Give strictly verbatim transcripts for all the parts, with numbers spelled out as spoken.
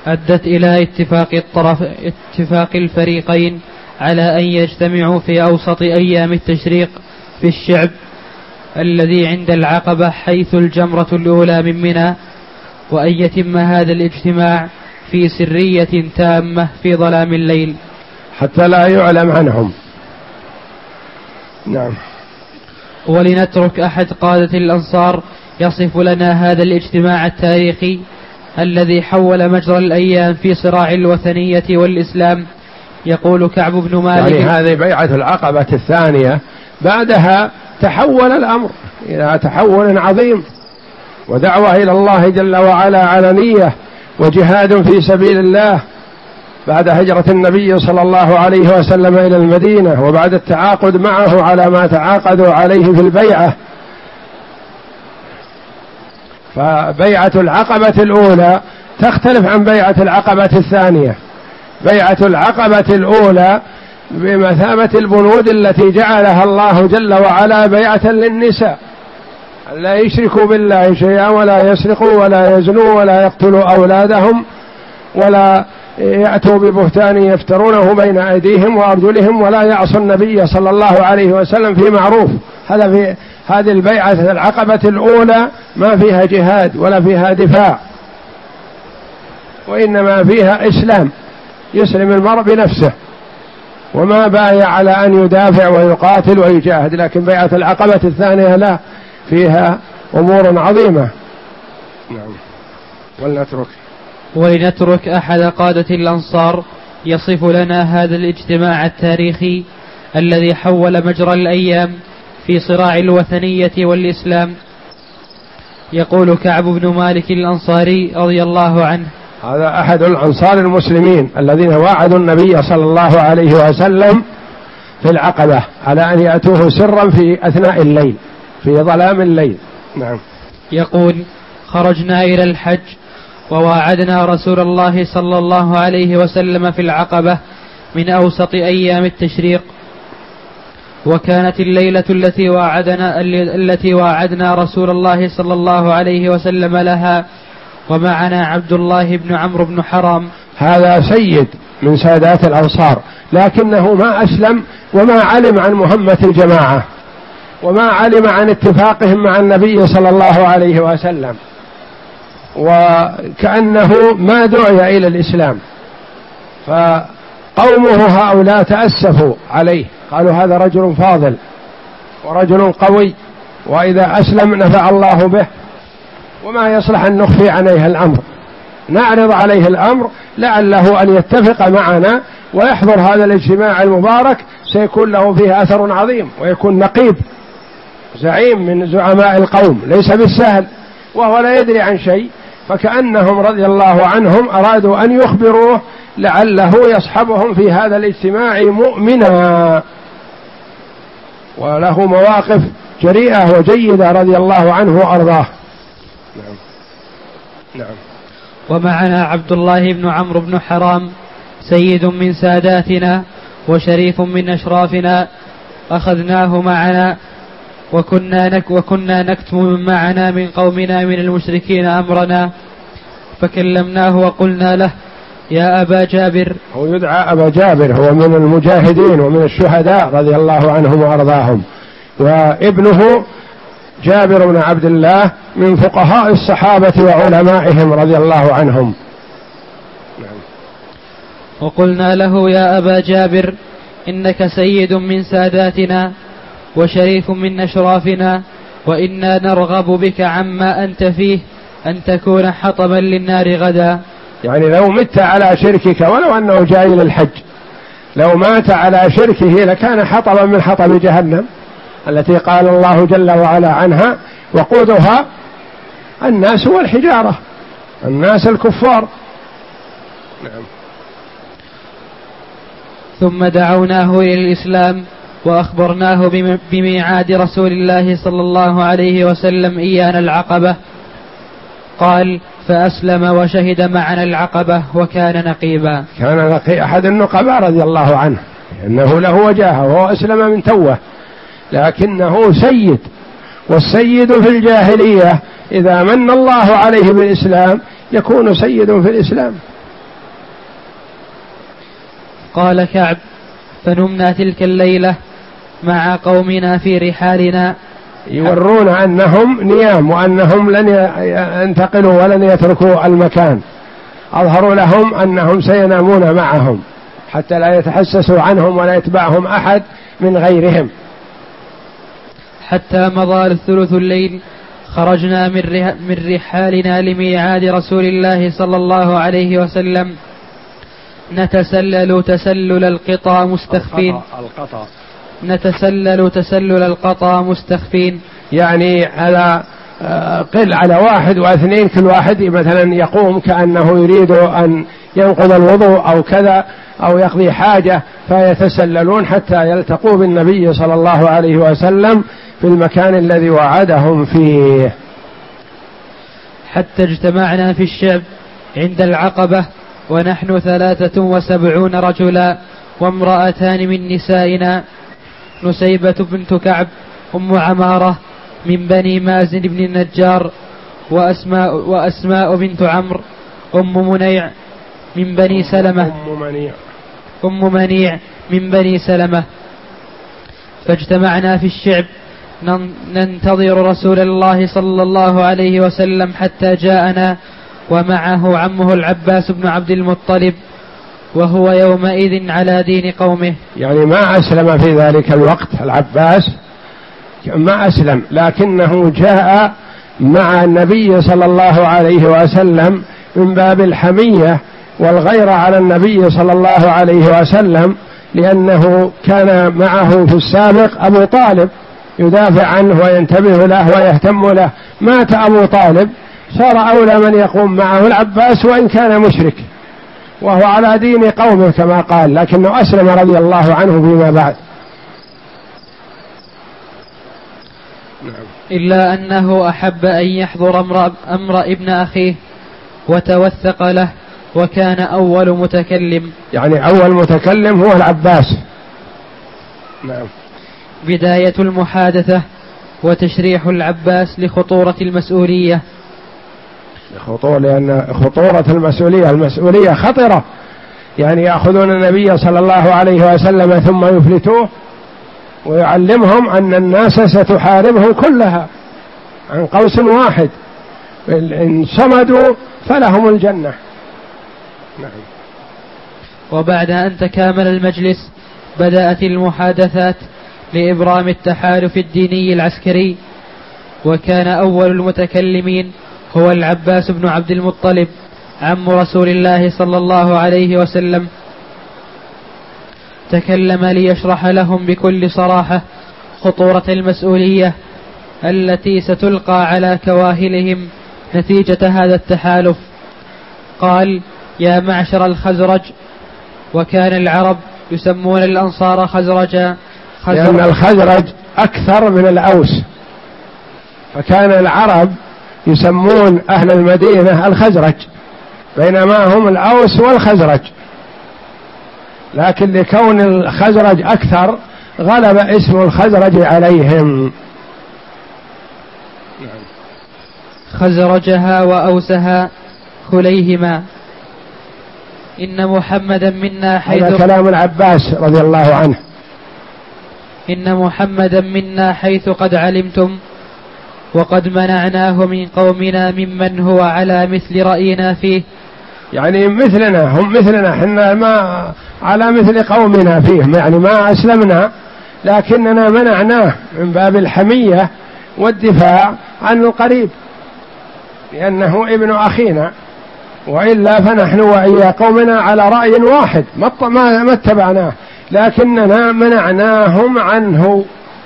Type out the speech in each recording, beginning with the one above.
أدت إلى اتفاق الطرف اتفاق الفريقين على أن يجتمعوا في أوسط أيام التشريق في الشعب الذي عند العقبة حيث الجمرة الأولى من منى، وأن يتم هذا الاجتماع في سرية تامة في ظلام الليل حتى لا يعلم عنهم. نعم. ولنترك أحد قادة الأنصار يصف لنا هذا الاجتماع التاريخي الذي حول مجرى الأيام في صراع الوثنية والإسلام. يقول كعب بن مالك: يعني هذه بيعة العقبة الثانية، بعدها تحول الأمر إلى تحول عظيم، ودعوة إلى الله جل وعلا علنية، وجهاد في سبيل الله بعد هجرة النبي صلى الله عليه وسلم إلى المدينة، وبعد التعاقد معه على ما تعاقدوا عليه في البيعة. فبيعة العقبة الأولى تختلف عن بيعة العقبة الثانية. بيعة العقبة الأولى بمثابة البنود التي جعلها الله جل وعلا بيعة للنساء، لا يشركوا بالله شيئا ولا يسرقوا ولا يزنوا ولا يقتلوا أولادهم ولا يأتوا ببهتان يفترونه بين أيديهم وأرجلهم ولا يعصوا النبي صلى الله عليه وسلم في معروف. هذا في هذه البيعة العقبة الأولى ما فيها جهاد ولا فيها دفاع، وإنما فيها إسلام، يسلم المرء بنفسه، وما بايع على أن يدافع ويقاتل ويجاهد. لكن بيعة العقبة الثانية لا، فيها أمور عظيمة. نعم. ولنترك ولنترك أحد قادة الأنصار يصف لنا هذا الاجتماع التاريخي الذي حول مجرى الأيام في صراع الوثنية والإسلام. يقول كعب بن مالك الأنصاري رضي الله عنه: هذا أحد الأنصار المسلمين الذين واعدوا النبي صلى الله عليه وسلم في العقبة على أن يأتوه سرا في أثناء الليل في ظلام الليل. نعم. يقول: خرجنا إلى الحج وواعدنا رسول الله صلى الله عليه وسلم في العقبة من أوسط أيام التشريق، وكانت الليلة التي واعدنا التي واعدنا رسول الله صلى الله عليه وسلم لها، ومعنا عبد الله بن عمرو بن حرام. هذا سيد من سادات الأنصار، لكنه ما أسلم وما علم عن مهمة الجماعة وما علم عن اتفاقهم مع النبي صلى الله عليه وسلم، وكأنه ما دعي إلى الإسلام. فقومه هؤلاء تأسفوا عليه، قالوا هذا رجل فاضل ورجل قوي، وإذا أسلم نفع الله به، وما يصلح أن نخفي عليه الأمر، نعرض عليه الأمر لعله أن يتفق معنا ويحضر هذا الاجتماع المبارك، سيكون له فيه أثر عظيم، ويكون نقيب زعيم من زعماء القوم، ليس بالسهل، وهو لا يدري عن شيء. فكأنهم رضي الله عنهم أرادوا أن يخبروه لعله يصحبهم في هذا الاجتماع مؤمنا، وله مواقف جريئة وجيدة رضي الله عنه وأرضاه. نعم. نعم. ومعنا عبد الله بن عمرو بن حرام، سيد من ساداتنا وشريف من أشرافنا، أخذناه معنا وكنا, نك وكنا نكتم معنا من قومنا من المشركين أمرنا، فكلمناه وقلنا له: يا أبا جابر. هو يدعى أبا جابر، هو من المجاهدين ومن الشهداء رضي الله عنهم وأرضاهم، وابنه جابر بن عبد الله من فقهاء الصحابة وعلمائهم رضي الله عنهم. وقلنا له: يا أبا جابر، إنك سيد من ساداتنا وشريف من أشرافنا، وإنا نرغب بك عما أنت فيه أن تكون حطبا للنار غدا. يعني لو مت على شركك، ولو أنه جاي للحج، لو مات على شركه لكان حطبا من حطب جهنم التي قال الله جل وعلا عنها: وقودها الناس والحجارة، الناس الكفار. نعم. ثم دعوناه إلى الإسلام وأخبرناه بميعاد رسول الله صلى الله عليه وسلم إيانا العقبة. قال: فأسلم وشهد معنا العقبة وكان نقيبا. كان نقي أحد النقباء رضي الله عنه، إنه له وجاهه وهو أسلم من توه، لكنه سيد، والسيد في الجاهلية إذا من الله عليه بالإسلام يكون سيد في الإسلام، قال كعب: فنمنا تلك الليلة مع قومنا في رحالنا. يورون أنهم نيام وأنهم لن ينتقلوا ولن يتركوا المكان، أظهروا لهم أنهم سينامون معهم حتى لا يتحسسوا عنهم ولا يتبعهم أحد من غيرهم. حتى مضى ثلث الليل خرجنا من رحالنا لميعاد رسول الله صلى الله عليه وسلم نتسلل تسلل القطى مستخفين القطى نتسلل تسلل القطى مستخفين، يعني على قل على واحد واثنين، كل واحد مثلا يقوم كأنه يريد أن ينقض الوضوء أو كذا أو يقضي حاجة، فيتسللون حتى يلتقوا بالنبي صلى الله عليه وسلم في المكان الذي وعدهم فيه. حتى اجتمعنا في الشعب عند العقبة ونحن ثلاثة وسبعون رجلا وامرأتان من نسائنا، نسيبة بنت كعب أم عمارة من بني مازن بن النجار، وأسماء, وأسماء بنت عمرو أم منيع من بني سلمة أم منيع, أم منيع من بني سلمة. فاجتمعنا في الشعب ننتظر رسول الله صلى الله عليه وسلم حتى جاءنا ومعه عمه العباس بن عبد المطلب، وهو يومئذ على دين قومه. يعني ما أسلم في ذلك الوقت العباس، ما أسلم، لكنه جاء مع النبي صلى الله عليه وسلم من باب الحمية والغيرة على النبي صلى الله عليه وسلم، لأنه كان معه في السابق أبو طالب يدافع عنه وينتبه له ويهتم له. مات أبو طالب، صار أولى من يقوم معه العباس وإن كان مشرك وهو على دين قومه كما قال، لكنه أسلم رضي الله عنه فيما بعد. إلا أنه أحب أن يحضر أمر, أمر ابن أخيه وتوثق له، وكان أول متكلم، يعني أول متكلم هو العباس. نعم. بداية المحادثة وتشريح العباس لخطورة المسؤولية، خطورة لأن خطورة المسؤولية المسؤولية خطرة، يعني يأخذون النبي صلى الله عليه وسلم ثم يفلتوه ويعلمهم أن الناس ستحاربهم كلها عن قوس واحد، إن صمدوا فلهم الجنة. نعم. وبعد أن تكامل المجلس بدأت المحادثات لإبرام التحالف الديني العسكري، وكان أول المتكلمين هو العباس بن عبد المطلب عم رسول الله صلى الله عليه وسلم. تكلم ليشرح لهم بكل صراحة خطورة المسؤولية التي ستلقى على كواهلهم نتيجة هذا التحالف. قال: يا معشر الخزرج، وكان العرب يسمون الأنصار خزرجا، لأن الخزرج أكثر من الأوس، فكان العرب يسمون أهل المدينة الخزرج بينما هم الأوس والخزرج، لكن لكون الخزرج أكثر غلب اسم الخزرج عليهم. خزرجها وأوسها كليهما. إن محمدا منا حيث هذا كلام العباس رضي الله عنه. إن محمدا منا حيث قد علمتم، وقد منعناه من قومنا ممن هو على مثل رأينا فيه. يعني مثلنا، هم مثلنا، حنا ما على مثل قومنا فيه، يعني ما أسلمنا لكننا منعناه من باب الحمية والدفاع عن القريب لأنه ابن أخينا، وإلا فنحن وإيا قومنا على رأي واحد ما اتبعناه، لكننا منعناهم عنه.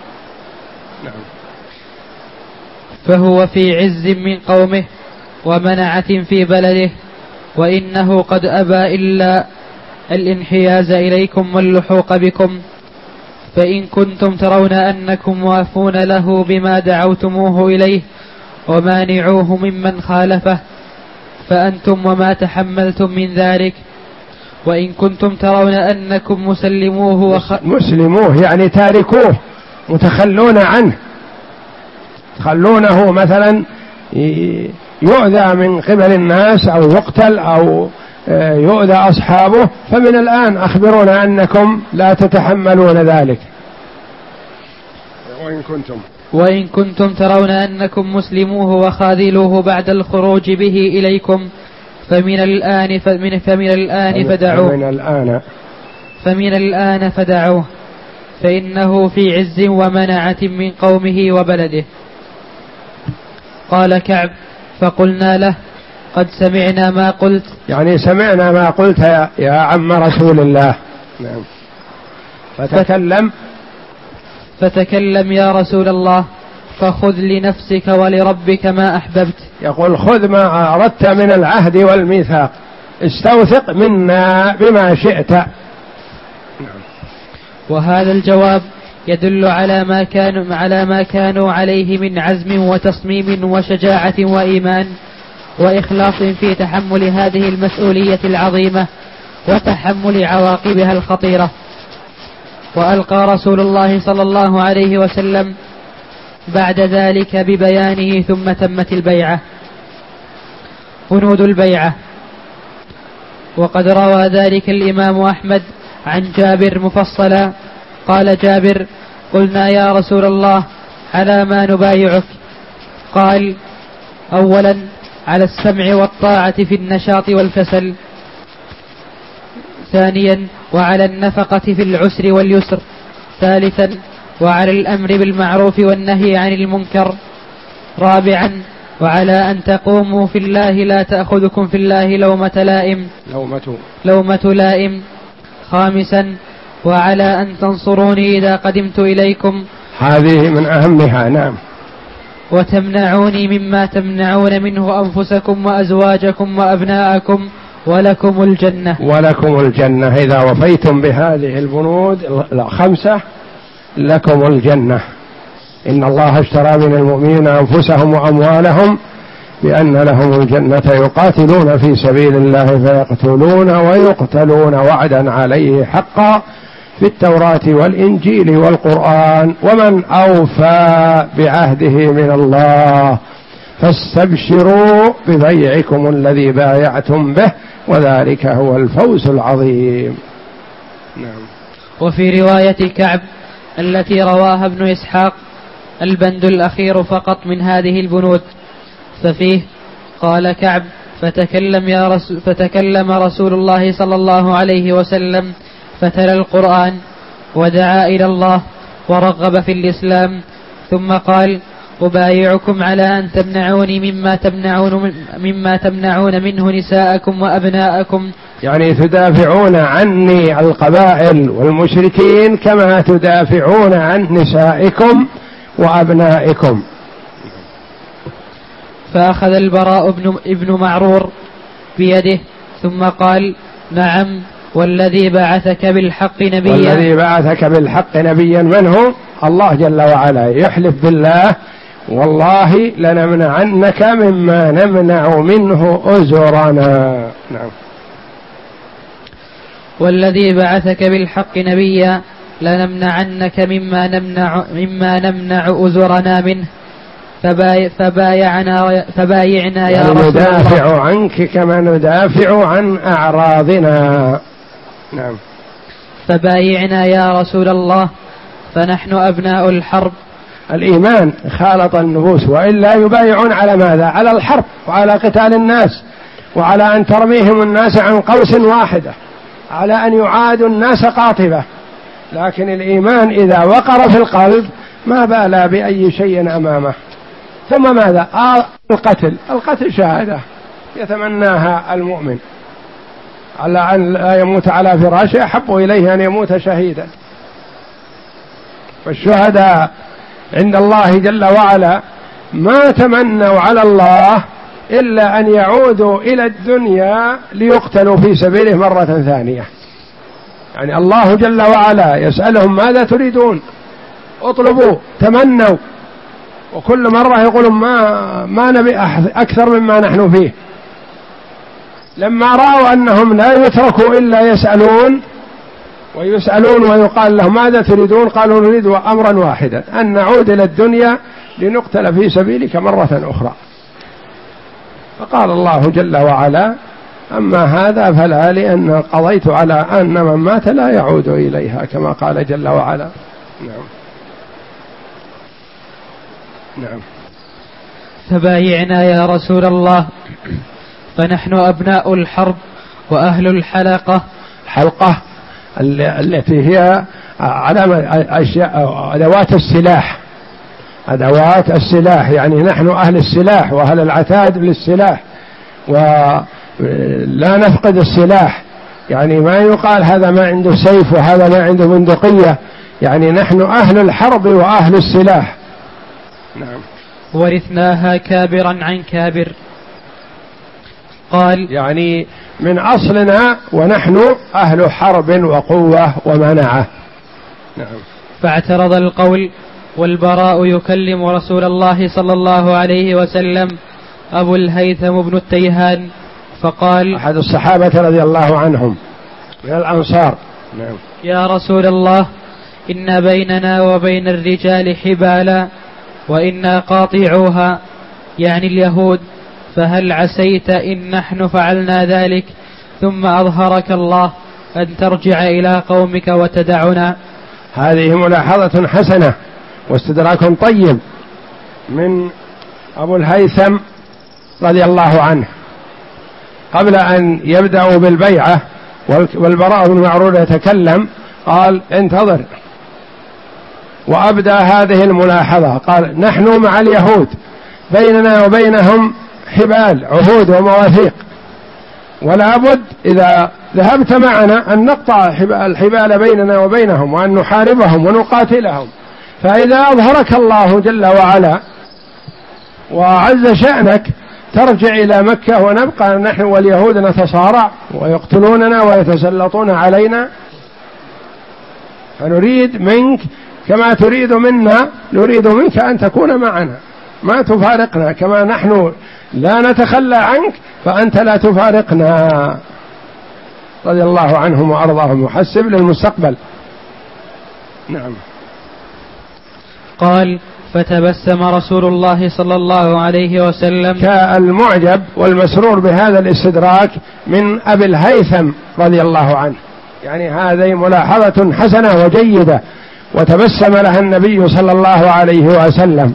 فهو في عز من قومه ومنعة في بلده، وإنه قد أبى إلا الانحياز إليكم واللحوق بكم، فإن كنتم ترون أنكم وافون له بما دعوتموه إليه ومانعوه ممن خالفه فأنتم وما تحملتم من ذلك، وإن كنتم ترون أنكم مسلموه وخ... مسلموه يعني تاركوه متخلون عنه، تخلونه مثلا يؤذى من قبل الناس أو يقتل أو يؤذى أصحابه، فمن الآن أخبرونا أنكم لا تتحملون ذلك. وإن كنتم وإن كنتم ترون أنكم مسلموه وخاذلوه بعد الخروج به إليكم فمن الآن فمن, فمن الآن فدعوه فمن الآن فمن الآن فدعوه فإنه في عز ومنعة من قومه وبلده. قال كعب: فقلنا له: قد سمعنا ما قلت. يعني سمعنا ما قلت يا, يا عم رسول الله. نعم. فتكلم فتكلم يا رسول الله، فخذ لنفسك ولربك ما أحببت. يقول: خذ ما أردت من العهد والميثاق، استوثق منا بما شئت. نعم. وهذا الجواب يدل على ما كانوا على ما كانوا عليه من عزم وتصميم وشجاعة وإيمان وإخلاص في تحمل هذه المسؤولية العظيمة وتحمل عواقبها الخطيرة. وألقى رسول الله صلى الله عليه وسلم بعد ذلك ببيانه ثم تمت البيعة. بنود البيعة. وقد روى ذلك الإمام أحمد عن جابر مفصلا. قال جابر: قلنا يا رسول الله على ما نبايعك؟ قال: أولا على السمع والطاعة في النشاط والكسل. ثانيا وعلى النفقة في العسر واليسر. ثالثا وعلى الأمر بالمعروف والنهي عن المنكر. رابعا وعلى أن تقوموا في الله لا تأخذكم في الله لومة لائم لومة, لومة لائم. خامسا وعلى أن تنصروني إذا قدمت إليكم، هذه من أهمها. نعم. وتمنعوني مما تمنعون منه أنفسكم وأزواجكم وأبناءكم ولكم الجنة. ولكم الجنة إذا وفيتم بهذه البنود الخمسة لكم الجنة. إن الله اشترى من المؤمنين أنفسهم وأموالهم بأن لهم الجنة يقاتلون في سبيل الله فيقتلون ويقتلون وعدا عليه حقا في التوراة والإنجيل والقرآن، ومن أوفى بعهده من الله فاستبشروا ببيعكم الذي بايعتم به وذلك هو الفوز العظيم. نعم. وفي رواية كعب التي رواها ابن إسحاق البند الأخير فقط من هذه البنود، ففيه قال كعب: فتكلم, يا رسول فتكلم رسول الله صلى الله عليه وسلم فتلا القرآن ودعا إلى الله ورغب في الإسلام، ثم قال: أبايعكم على أن تمنعوني مما تمنعون, مما تمنعون منه نساءكم وأبناءكم. يعني تدافعون عني القبائل والمشركين كما تدافعون عن نسائكم وأبنائكم. فأخذ البراء بن, ابن معرور بيده ثم قال: نعم والذي بعثك بالحق نبيا. والذي بعثك بالحق نبيا من هو؟ الله جل وعلا يحلف بالله: والله لنمنعنك مما نمنع منه أزرنا. نعم. والذي بعثك بالحق نبيا لنمنعنك مما نمنع, مما نمنع أزرنا منه فباي فبايعنا, فبايعنا يا رسول الله. ندافع عنك كما ندافع عن أعراضنا. نعم. فبايعنا يا رسول الله فنحن أبناء الحرب. الإيمان خالط النفوس، وإلا يبايعون على ماذا؟ على الحرب وعلى قتال الناس وعلى أن ترميهم الناس عن قوس واحدة، على أن يعادوا الناس قاطبة. لكن الإيمان إذا وقر في القلب ما بالى بأي شيء أمامه. ثم ماذا؟ آه القتل. القتل شهادة يتمناها المؤمن، على أن لا يموت على فراشه أحب إليه أن يموت شهيدا. فالشهداء عند الله جل وعلا ما تمنوا على الله إلا أن يعودوا إلى الدنيا ليقتلوا في سبيله مرة ثانية. يعني الله جل وعلا يسألهم: ماذا تريدون؟ اطلبوا، تمنوا. وكل مرة يقولون: ما, ما نبي أكثر مما نحن فيه. لما رأوا أنهم لا يتركوا إلا يسألون ويسألون ويقال لهم: ماذا تريدون؟ قالوا: نريد أمرا واحدا، أن نعود إلى الدنيا لنقتل في سبيلك مرة أخرى. فقال الله جل وعلا: أما هذا فلا، لأن قضيت على أن من مات لا يعود إليها كما قال جل وعلا. نعم نعم. فبايعنا يا رسول الله، فنحن أبناء الحرب وأهل الحلقة. حلقة التي هي علامة أشياء أدوات السلاح، أدوات السلاح، يعني نحن أهل السلاح وأهل العتاد للسلاح، ولا نفقد السلاح، يعني ما يقال هذا ما عنده سيف وهذا ما عنده بندقية، يعني نحن أهل الحرب وأهل السلاح. نعم. ورثناها كابرا عن كابر. قال يعني من أصلنا ونحن أهل حرب وقوة ومنعة. نعم. فاعترض القول والبراء يكلم رسول الله صلى الله عليه وسلم أبو الهيثم بن التيهان فقال، أحد الصحابة رضي الله عنهم من الأنصار: نعم. يا رسول الله، إن بيننا وبين الرجال حبالا وإنا قاطعوها، يعني اليهود، فهل عسيت إن نحن فعلنا ذلك ثم أظهرك الله أن ترجع إلى قومك وتدعنا؟ هذه ملاحظة حسنة واستدراك طيب من أبو الهيثم رضي الله عنه. قبل أن يبدأوا بالبيعة والبراء بن معرور يتكلم قال: انتظر. وأبدأ هذه الملاحظة، قال: نحن مع اليهود بيننا وبينهم حبال، عهود ومواثيق، ولا بد إذا ذهبت معنا أن نقطع الحبال بيننا وبينهم وأن نحاربهم ونقاتلهم، فإذا أظهرك الله جل وعلا وعز شأنك ترجع إلى مكة ونبقى نحن واليهود نتصارع ويقتلوننا ويتسلطون علينا، فنريد منك كما تريد منا، نريد منك أن تكون معنا، ما تفارقنا، كما نحن لا نتخلى عنك فأنت لا تفارقنا. رضي الله عنهم وأرضاهم، محسب للمستقبل. نعم. قال: فتبسم رسول الله صلى الله عليه وسلم. كالمعجب والمسرور بهذا الاستدراك من أبي الهيثم رضي الله عنه، يعني هذه ملاحظة حسنة وجيدة، وتبسم لها النبي صلى الله عليه وسلم.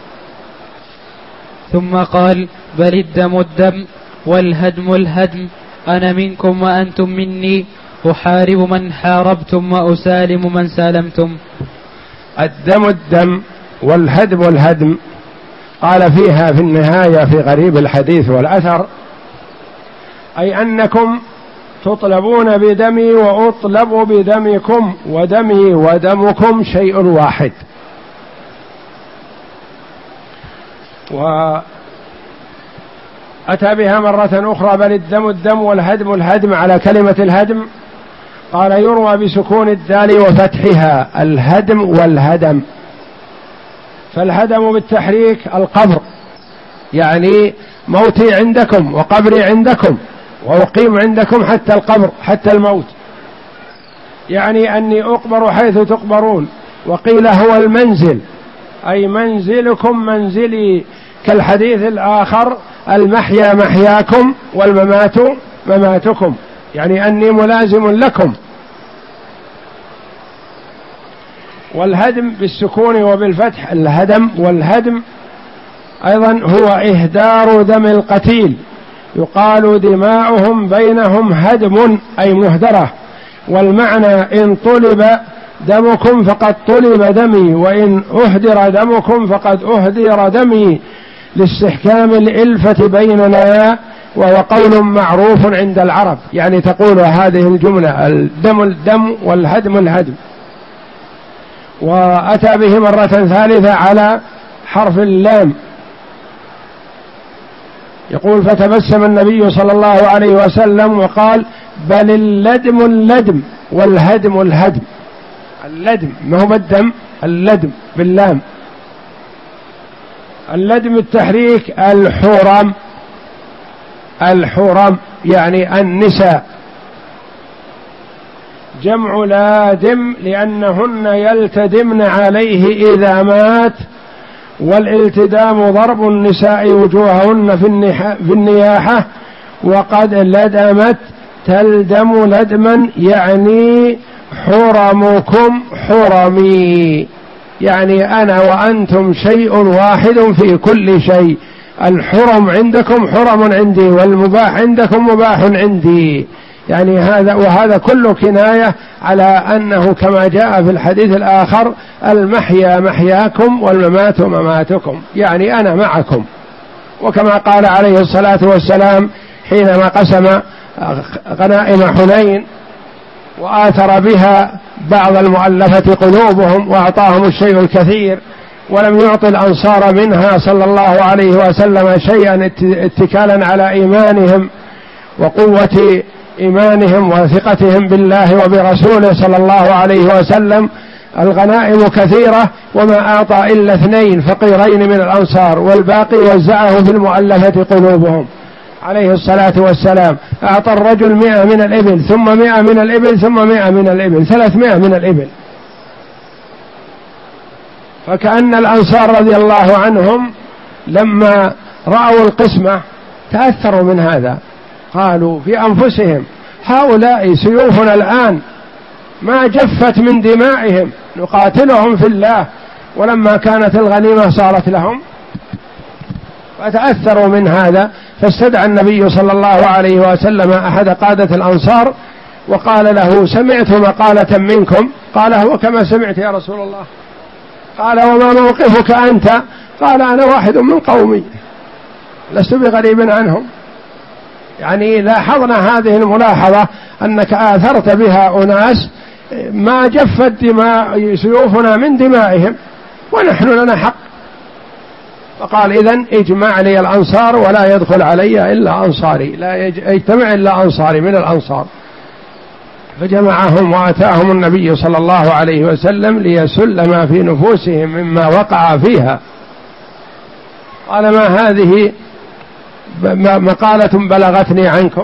ثم قال: بل الدم الدم والهدم الهدم، أنا منكم وأنتم مني، أحارب من حاربتم وأسالم من سالمتم. الدم الدم والهدم الهدم، قال فيها في النهاية في غريب الحديث والأثر: أي أنكم تطلبون بدمي وأطلب بدمكم، ودمي ودمكم شيء واحد. وأتى بها مرة أخرى: بل الدم الدم والهدم الهدم، على كلمة الهدم قال: يروى بسكون الدال وفتحها، الهدم والهدم. فالهدم بالتحريك القبر، يعني موتي عندكم وقبري عندكم وأقيم عندكم حتى القبر، حتى الموت، يعني أني أقبر حيث تقبرون. وقيل هو المنزل، أي منزلكم منزلي، كالحديث الآخر: المحيا محياكم والممات مماتكم، يعني أني ملازم لكم. والهدم بالسكون وبالفتح، الهدم والهدم أيضا هو إهدار دم القتيل، يقال دماؤهم بينهم هدم، أي مهدرة. والمعنى: إن طلب دمكم فقد طلب دمي، وإن أهدر دمكم فقد أهدر دمي، لاستحكام الإلفة بيننا، وهو قول معروف عند العرب، يعني تقول هذه الجملة: الدم الدم والهدم الهدم. وأتى به مرة ثالثة على حرف اللام، يقول: فتبسم النبي صلى الله عليه وسلم وقال: بل اللدم اللدم والهدم الهدم. اللدم ما هو الدم، اللدم باللام. اللدم التحريك الحرم، الحرم يعني النساء، جمع لادم لأنهن يلتدمن عليه إذا مات. والالتدام ضرب النساء وجوههن في النياحة، وقد لدمت تلدم لدما يعني حرمكم حرمي، يعني أنا وأنتم شيء واحد في كل شيء، الحرم عندكم حرم عندي والمباح عندكم مباح عندي، يعني هذا وهذا كله كناية على أنه كما جاء في الحديث الآخر المحيا محياكم والممات مماتكم، يعني أنا معكم. وكما قال عليه الصلاة والسلام حينما قسم غنائم حنين وآثر بها بعض المؤلفة قلوبهم وأعطاهم الشيء الكثير ولم يعطي الأنصار منها صلى الله عليه وسلم شيئا اتكالا على إيمانهم وقوة إيمانهم وثقتهم بالله وبرسوله صلى الله عليه وسلم، الغنائم كثيرة وما أعطى إلا اثنين فقيرين من الأنصار والباقي وزعه في المؤلفة قلوبهم عليه الصلاة والسلام. أعطى الرجل مئة من الإبل ثم مئة من الإبل ثم مئة من الإبل، ثلاثمائة من الإبل. فكأن الأنصار رضي الله عنهم لما رأوا القسمة تأثروا من هذا، قالوا في أنفسهم هؤلاء سيوفنا الآن ما جفت من دمائهم نقاتلهم في الله، ولما كانت الغنيمة صارت لهم، فتأثروا من هذا. فاستدعى النبي صلى الله عليه وسلم أحد قادة الأنصار وقال له سمعت مقالة منكم، قال هو كما سمعت يا رسول الله. قال وما موقفك أنت؟ قال أنا واحد من قومي لست بغريب عنهم. يعني لاحظنا هذه الملاحظة أنك آثرت بها أناس ما جفت دماء سيوفنا من دمائهم ونحن لنا حق. فقال إذن اجمع لي الأنصار ولا يدخل علي إلا أنصاري، لا يجتمع إلا أنصاري من الأنصار. فجمعهم وأتاهم النبي صلى الله عليه وسلم ليسل ما في نفوسهم مما وقع فيها. قال ما هذه مقالة بلغتني عنكم؟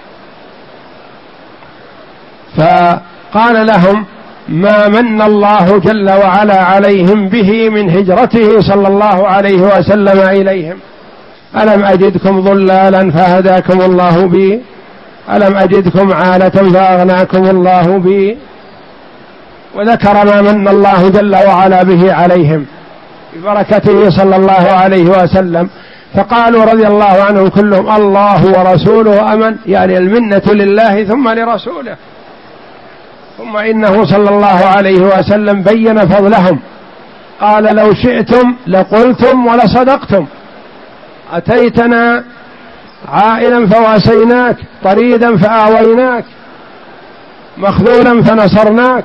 فقال لهم ما من الله جل وعلا عليهم به من هجرته صلى الله عليه وسلم إليهم. ألم أجدكم ضلالا فهداكم الله بي، ألم أجدكم عالة فأغناكم الله بي، وذكر ما من الله جل وعلا به عليهم ببركته صلى الله عليه وسلم. فقالوا رضي الله عنهم كلهم الله ورسوله أمن، يعني المنة لله ثم لرسوله. ثم إنه صلى الله عليه وسلم بين فضلهم، قال لو شئتم لقلتم ولصدقتم، أتيتنا عائلا فواسيناك، طريدا فآويناك، مخذولا فنصرناك،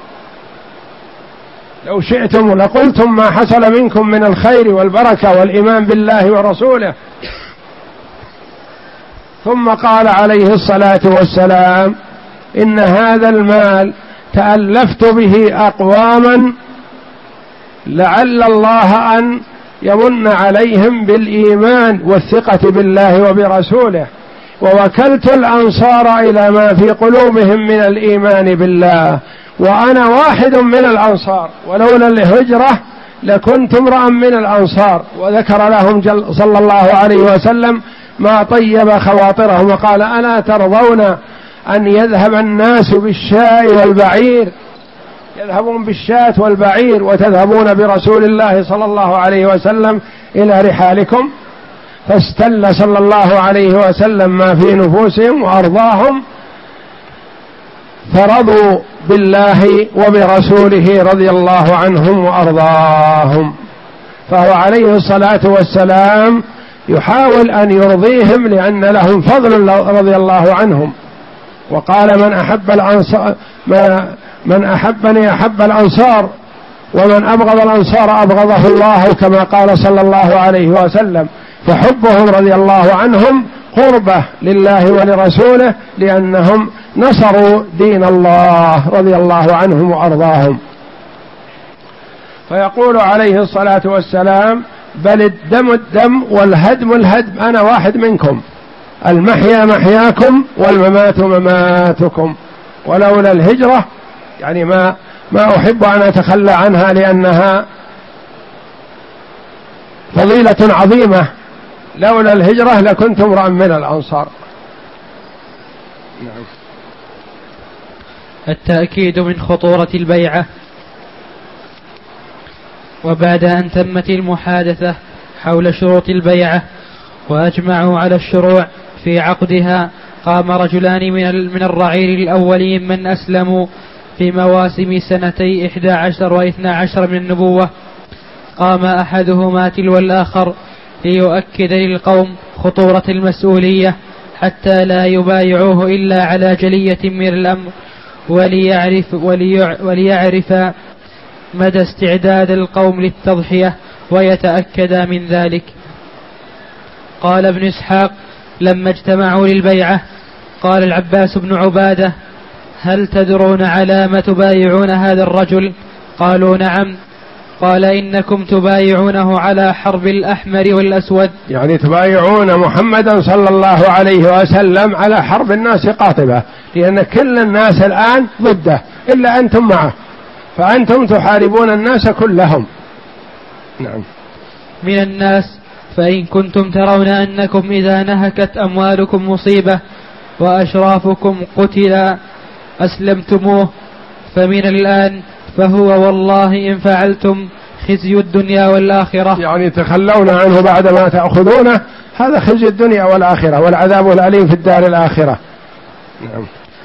لو شئتم لقلتم ما حصل منكم من الخير والبركة والإيمان بالله ورسوله. ثم قال عليه الصلاة والسلام إن هذا المال تألفت به أقواما لعل الله أن يمن عليهم بالإيمان والثقة بالله وبرسوله، ووكلت الأنصار إلى ما في قلوبهم من الإيمان بالله، وأنا واحد من الأنصار، ولولا الهجرة لكنت امرأ من الأنصار. وذكر لهم صلى الله عليه وسلم ما طيب خواطرهم وقال ألا ترضون أن يذهب الناس بالشاء والبعير، يذهبون بالشاة والبعير وتذهبون برسول الله صلى الله عليه وسلم إلى رحالكم. فاستل صلى الله عليه وسلم ما في نفوسهم وأرضاهم، فرضوا بالله وبرسوله رضي الله عنهم وأرضاهم. فهو عليه الصلاة والسلام يحاول أن يرضيهم لأن لهم فضل رضي الله عنهم. وقال من أحب الأنصار من أحبني أحب الأنصار ومن أبغض الأنصار أبغضه الله، كما قال صلى الله عليه وسلم. فحبهم رضي الله عنهم قربة لله ولرسوله لأنهم نصروا دين الله رضي الله عنهم وأرضاهم. فيقول عليه الصلاة والسلام بل الدم الدم والهدم الهدم، أنا واحد منكم، المحيا محياكم والممات مماتكم. ولولا الهجرة يعني ما ما أحب أن أتخلى عنها لأنها فضيلة عظيمة، لولا الهجرة لكنت امرأ من الأنصار. نعم. التأكيد من خطورة البيعة. وبعد أن تمت المحادثة حول شروط البيعة وأجمعوا على الشروع في عقدها، قام رجلان من الرعيل الأولين من أسلموا في مواسم سنتي إحدى عشر واثنى عشر من النبوة. قام أحدهما تلو الآخر ليؤكد للقوم خطورة المسؤولية حتى لا يبايعوه إلا على جلية من الأمر، وليعرف, وليعرف مدى استعداد القوم للتضحية ويتأكد من ذلك. قال ابن إسحاق: لما اجتمعوا للبيعة قال العباس بن عبادة: هل تدرون على ما تبايعون هذا الرجل؟ قالوا: نعم. قال: إنكم تبايعونه على حرب الأحمر والأسود، يعني تبايعون محمدا صلى الله عليه وسلم على حرب الناس قاطبة، لأن كل الناس الآن ضده إلا أنتم معه، فأنتم تحاربون الناس كلهم. نعم. من الناس فإن كنتم ترون أنكم إذا نهكت أموالكم مصيبة وأشرافكم قتل أسلمتموه، فمن الآن فهو والله إن فعلتم خزي الدنيا والآخرة. يعني تخلون عنه بعد ما تأخذونه، هذا خزي الدنيا والآخرة والعذاب الأليم في الدار الآخرة. نعم.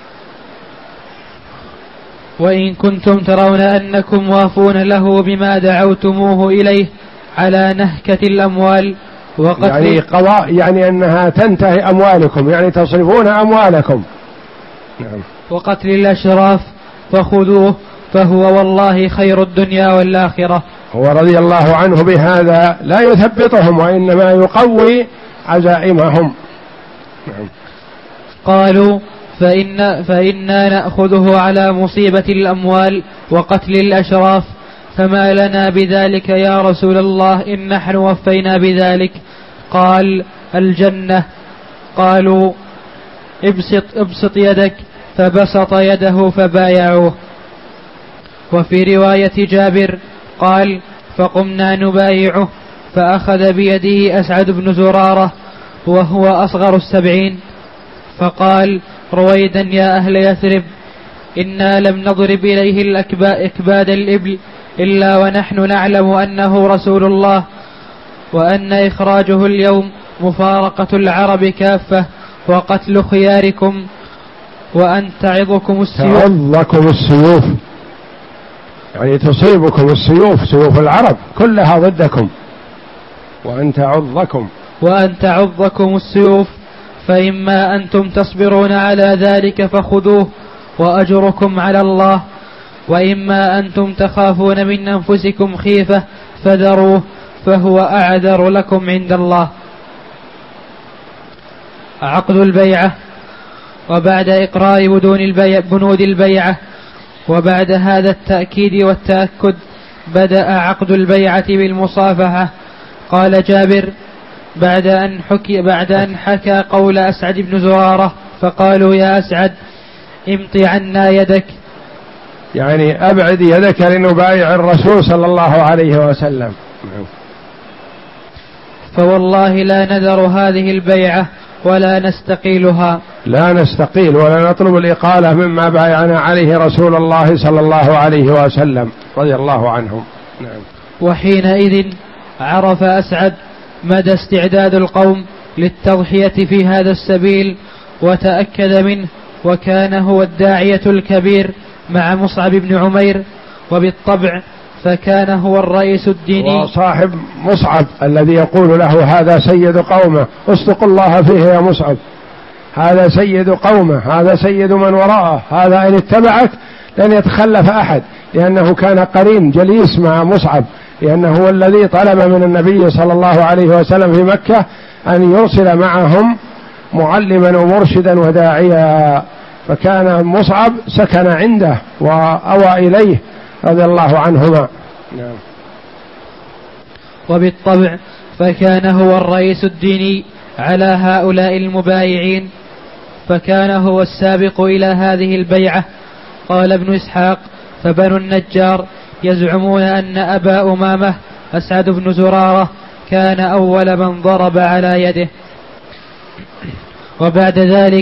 وإن كنتم ترون أنكم وافون له بما دعوتموه إليه على نهكة الأموال وقتل، يعني قضاء، يعني أنها تنتهي أموالكم، يعني تصرفون أموالكم. نعم. وقتل الأشراف فخذوه، فهو والله خير الدنيا والآخرة. هو رضي الله عنه بهذا لا يثبطهم، وإنما يقوي عزائمهم. نعم. قالوا: فإن فإنا نأخذه على مصيبة الأموال وقتل الأشراف، فما لنا بذلك يا رسول الله إن نحن وفينا بذلك؟ قال: الجنة. قالوا: ابسط, ابسط يدك، فبسط يده فبايعوه. وفي رواية جابر قال: فقمنا نبايعه، فأخذ بيده أسعد بن زرارة وهو أصغر السبعين، فقال: رويدا يا أهل يثرب، إنا لم نضرب إليه الأكباد الإبل إلا ونحن نعلم أنه رسول الله، وأن إخراجه اليوم مفارقة العرب كافة وقتل خياركم، وأن تعظكم السيوف. تعظكم السيوف يعني تصيبكم السيوف، سيوف العرب كلها ضدكم. وأن تعظكم وأن تعظكم السيوف، فإما أنتم تصبرون على ذلك فخذوه وأجركم على الله، وإما أنتم تخافون من أنفسكم خيفة فذروه، فهو أعذر لكم عند الله. عقد البيعة. وبعد إقرار بدون البيع بنود البيعة وبعد هذا التأكيد والتأكد بدأ عقد البيعة بالمصافحة. قال جابر: بعد أن حكي بعد أن حكى قول أسعد بن زرارة فقالوا: يا أسعد امط عنا يدك، يعني أبعد يدك لنبايع الرسول صلى الله عليه وسلم. فوالله لا نذر هذه البيعة ولا نستقيلها، لا نستقيل ولا نطلب الإقالة مما بايعنا عليه رسول الله صلى الله عليه وسلم رضي الله عنهم. نعم. وحينئذ عرف أسعد مدى استعداد القوم للتضحية في هذا السبيل وتأكد منه، وكان هو الداعية الكبير مع مصعب بن عمير، وبالطبع فكان هو الرئيس الديني وصاحب مصعب الذي يقول له: هذا سيد قومه، اصدق الله فيه يا مصعب، هذا سيد قومه، هذا سيد من وراءه، هذا إن اتبعك لن يتخلف أحد، لأنه كان قرين جليس مع مصعب، لأنه هو الذي طلب من النبي صلى الله عليه وسلم في مكة أن يرسل معهم معلما ومرشدا وداعيا، فكان مصعب سكن عنده وأوى إليه رضي الله عنهما. نعم. وبالطبع فكان هو الرئيس الديني على هؤلاء المبايعين، فكان هو السابق إلى هذه البيعة. قال ابن إسحاق: فبنو النجار يزعمون أن أبا أمامة أسعد بن زرارة كان أول من ضرب على يده. وبعد ذلك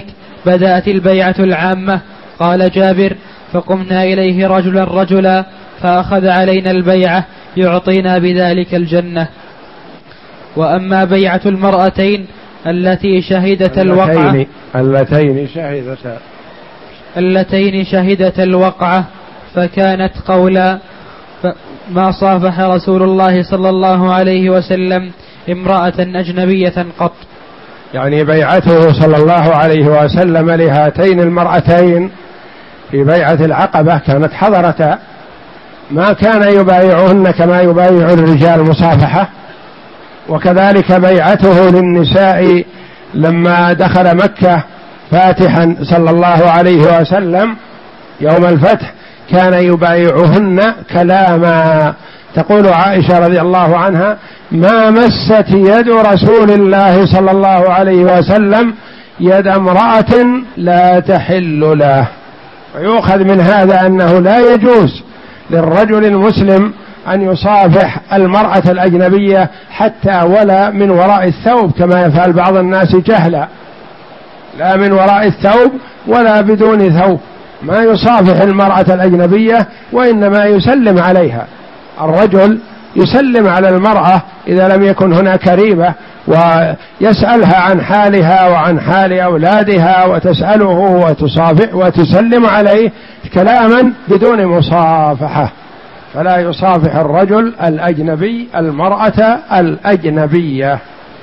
بدأت البيعة العامة. قال جابر: فقمنا إليه رجلا رجلا فأخذ علينا البيعة يعطينا بذلك الجنة. وأما بيعة المرأتين التي شهدت الوقعة اللتين شهدتا اللتين شهدت الوقعة فكانت قولا: ما صافح رسول الله صلى الله عليه وسلم امرأة أجنبية قط. يعني بيعته صلى الله عليه وسلم لهاتين المرأتين في بيعة العقبة كانت حضرتا، ما كان يبايعهن كما يبايع الرجال مصافحة. وكذلك بيعته للنساء لما دخل مكة فاتحا صلى الله عليه وسلم يوم الفتح كان يبايعهن كلاما. تقول عائشة رضي الله عنها: ما مست يد رسول الله صلى الله عليه وسلم يد امرأة لا تحل له. ويؤخذ من هذا أنه لا يجوز للرجل المسلم أن يصافح المرأة الأجنبية حتى ولا من وراء الثوب كما يفعل بعض الناس جهلا، لا من وراء الثوب ولا بدون ثوب، ما يصافح المرأة الأجنبية وإنما يسلم عليها. الرجل يسلم على المرأة إذا لم يكن هناك ريبة، ويسألها عن حالها وعن حال أولادها وتسأله وتصافح وتسلم عليه كلاما بدون مصافحة. فلا يصافح الرجل الأجنبي المرأة الأجنبية.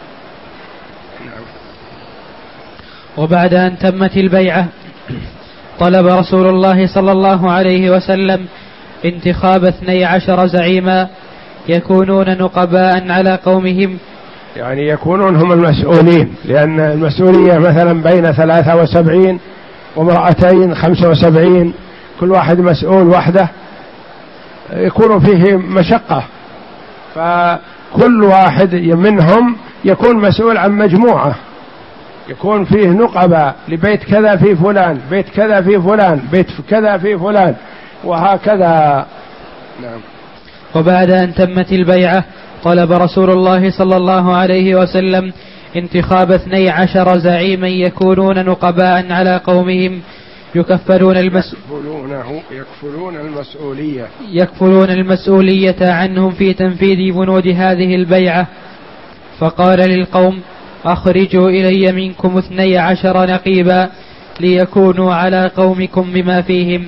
وبعد أن تمت البيعة طلب رسول الله صلى الله عليه وسلم انتخاب اثني عشر زعيما يكونون نقباء على قومهم، يعني يكونون هم المسؤولين، لأن المسؤولية مثلا بين ثلاثة وسبعين وامرأتين خمسة وسبعين، كل واحد مسؤول وحده، يكون فيه مشقة، فكل واحد منهم يكون مسؤول عن مجموعة، يكون فيه نقباء لبيت كذا في فلان، بيت كذا في فلان، بيت كذا في فلان، وهكذا. نعم. وبعد أن تمت البيعة طلب رسول الله صلى الله عليه وسلم انتخاب اثني عشر زعيما يكونون نقباء على قومهم يكفلون المس... يكفلون المسؤولية يكفلون المسؤولية عنهم في تنفيذ بنود هذه البيعة. فقال للقوم: أخرجوا إلي منكم اثني عشر نقيبا ليكونوا على قومكم بما فيهم.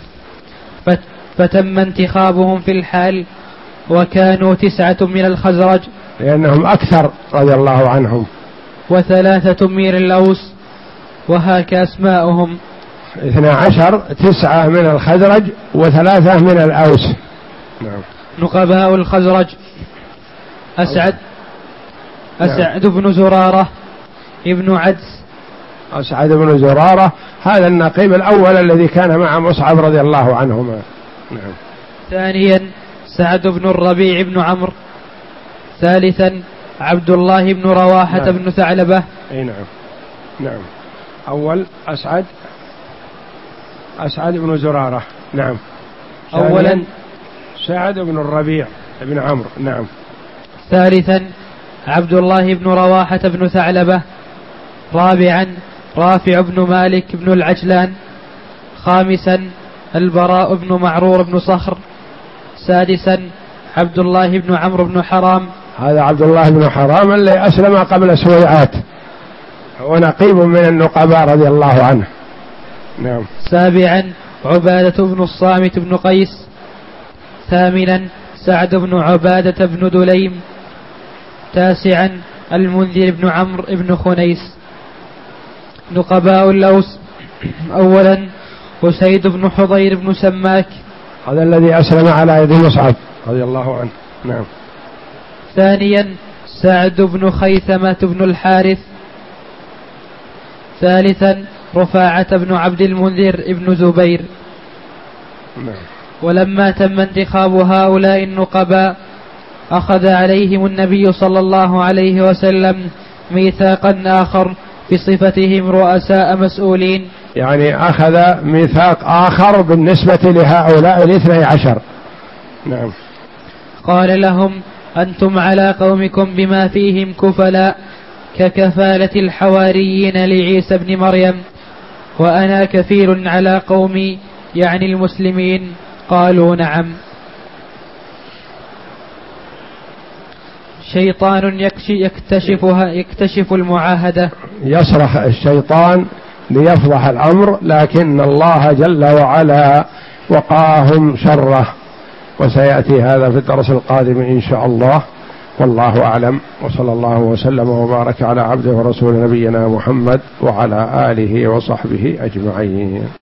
فتم انتخابهم في الحال، وكانوا تسعة من الخزرج لأنهم أكثر رضي الله عنهم، وثلاثة من الأوس، وهاك أسماؤهم: اثنى عشر، تسعة من الخزرج وثلاثة من الأوس. نعم. نقباء الخزرج: أسعد أسعد نعم. بن زرارة ابن عدس. أسعد بن زرارة هذا النقيب الأول الذي كان مع مصعب رضي الله عنهما. نعم. ثانيا سعد بن الربيع بن عمرو. ثالثا عبد الله بن رواحة نعم. بن ثعلبة. أي نعم. نعم. أول أسعد أسعد بن زرارة. نعم. أولا سعد بن الربيع بن عمرو. نعم. ثالثا عبد الله بن رواحة بن ثعلبة. رابعا رافع بن مالك بن العجلان. خامسا البراء بن معرور بن صخر. سادسا عبد الله بن عمرو بن حرام. هذا عبد الله بن حرام اللي أسلم قبل سويعات، هو نقيب من النقباء رضي الله عنه. نعم. سابعا عبادة بن الصامت بن قيس. ثامنا سعد بن عبادة بن دليم. تاسعا المنذر بن عمرو بن خنيس. نقباء الأوس: أولا أسيد بن حضير بن سماك، هذا الذي أسلم على يد مصعب رضي الله عنه. نعم. ثانيا سعد بن خيثمة بن الحارث. ثالثا رفاعة بن عبد المنذر بن زبير. نعم. ولما تم انتخاب هؤلاء النقباء أخذ عليهم النبي صلى الله عليه وسلم ميثاقا آخر بصفتهم رؤساء مسؤولين، يعني أخذ ميثاق آخر بالنسبة لهؤلاء الاثني عشر. نعم. قال لهم: أنتم على قومكم بما فيهم كفلاء ككفالة الحواريين لعيسى بن مريم، وأنا كفيل على قومي يعني المسلمين؟ قالوا نعم. شيطان يكتشفها يكتشف المعاهدة. يصرخ الشيطان ليفضح الأمر، لكن الله جل وعلا وقاهم شره، وسيأتي هذا في الدرس القادم إن شاء الله. والله أعلم، وصلى الله وسلم وبارك على عبده ورسول نبينا محمد وعلى آله وصحبه أجمعين.